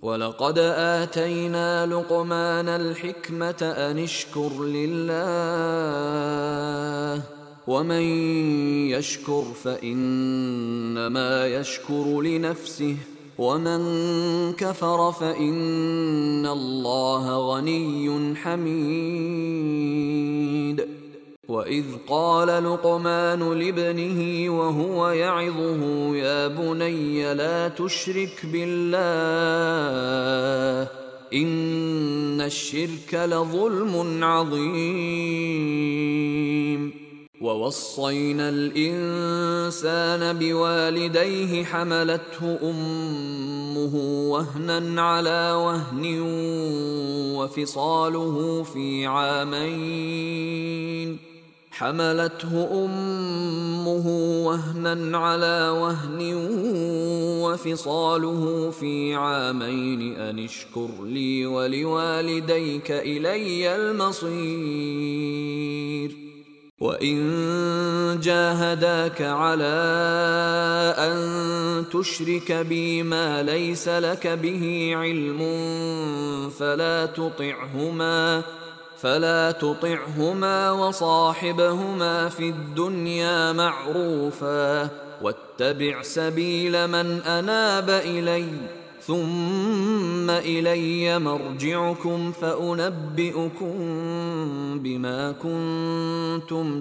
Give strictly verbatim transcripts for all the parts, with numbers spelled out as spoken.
ولقد آتينا لقمان الحكمة أن اشكر لله ومن يشكر فإنما يشكر لنفسه ومن كفر فإن الله غني حميد. وإذ قال لقمان لابنه وهو يعظه يا بني لا تشرك بالله إن الشرك لظلم عظيم. ووصينا الإنسان بوالديه حملته أمه وهنا على وهن وفصاله في عامين حملته أمه وهنا على وهن وفصاله في عامين أن اشكر لي ولوالديك إلي المصير. وإن جاهداك على أن تشرك بي ما ليس لك به علم فلا تطعهما فلا تطعهما وصاحبهما في الدنيا معروفا واتبع سبيل من أناب إلي ثم إلي مرجعكم فأنبئكم بما كنتم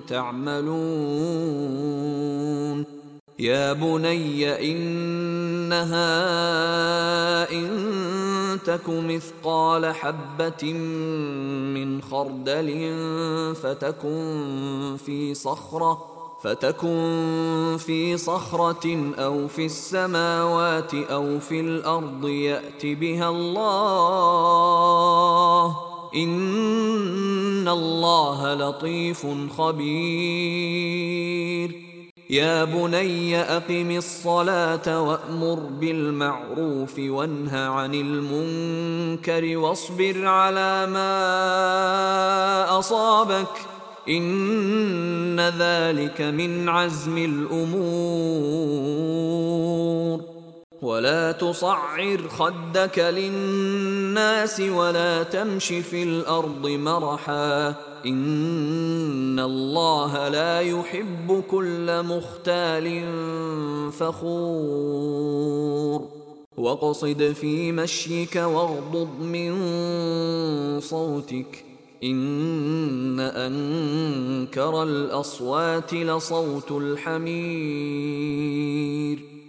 تعملون. يا بني إنها إن تك مثقال حبة من خردل فتكن في صخرة فتكن في صخرة أو في السماوات أو في الأرض يأت بها الله إن الله لطيف خبير. يا بني أقم الصلاة وأمر بالمعروف وانه عن المنكر واصبر على ما أصابك إن ذلك من عزم الأمور. ولا تصعر خدك للناس ولا تمش في الأرض مرحا إن الله لا يحب كل مختال فخور. واقصد في مشيك واغضض من صوتك إن أنكر الأصوات لصوت الحمير.